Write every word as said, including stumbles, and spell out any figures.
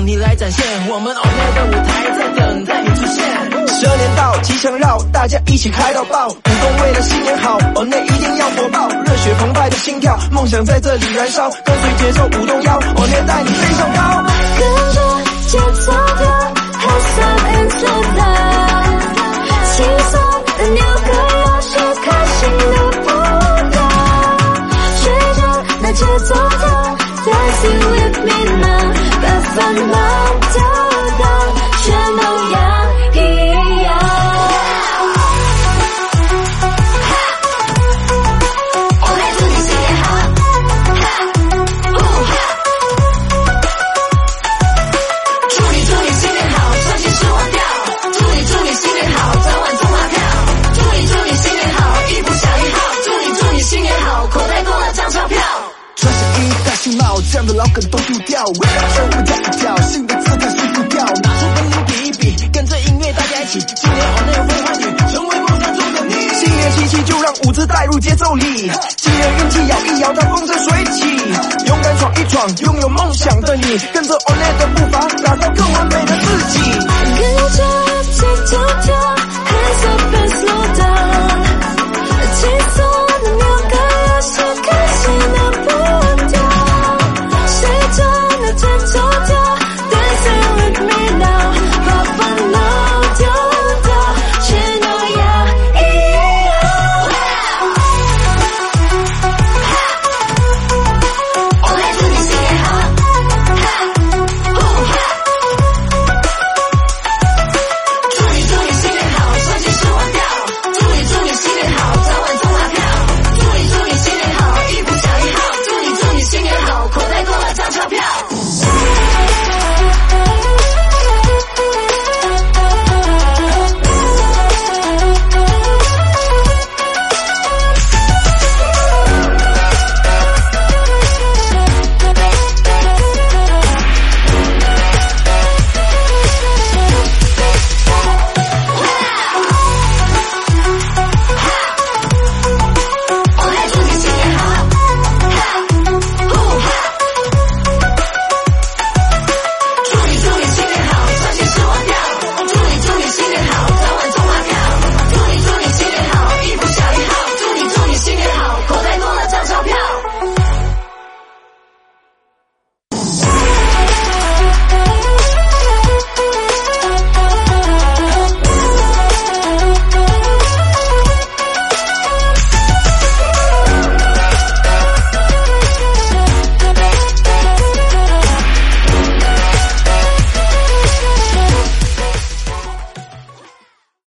让你来展现，我们 on air 的舞台在等待你出现。 十二年到，吉祥绕，大家一起嗨到爆！舞动为了新年好 ，on air 一定要火爆，热血澎湃的心跳，梦想在这里燃烧，跟随节奏舞动腰 ，on air 带你飞上高。 跟着节奏跳 ，hands up into love， 轻松的扭个腰，是开心的步调，随着那节奏跳 ，dancing with me now， 把烦恼丢掉，全都要。 这样的老梗都丢掉，为了生活加一跳，新的姿态是不掉，拿出本领比一比，跟着音乐大家一起，今年 on air 会欢愉，成为梦想中的你。新年气息就让舞姿带入节奏里，今年运气摇一摇，它风生水起，勇敢闯一闯，拥有梦想的你，跟着 on air 的步伐，打造更完美的自己。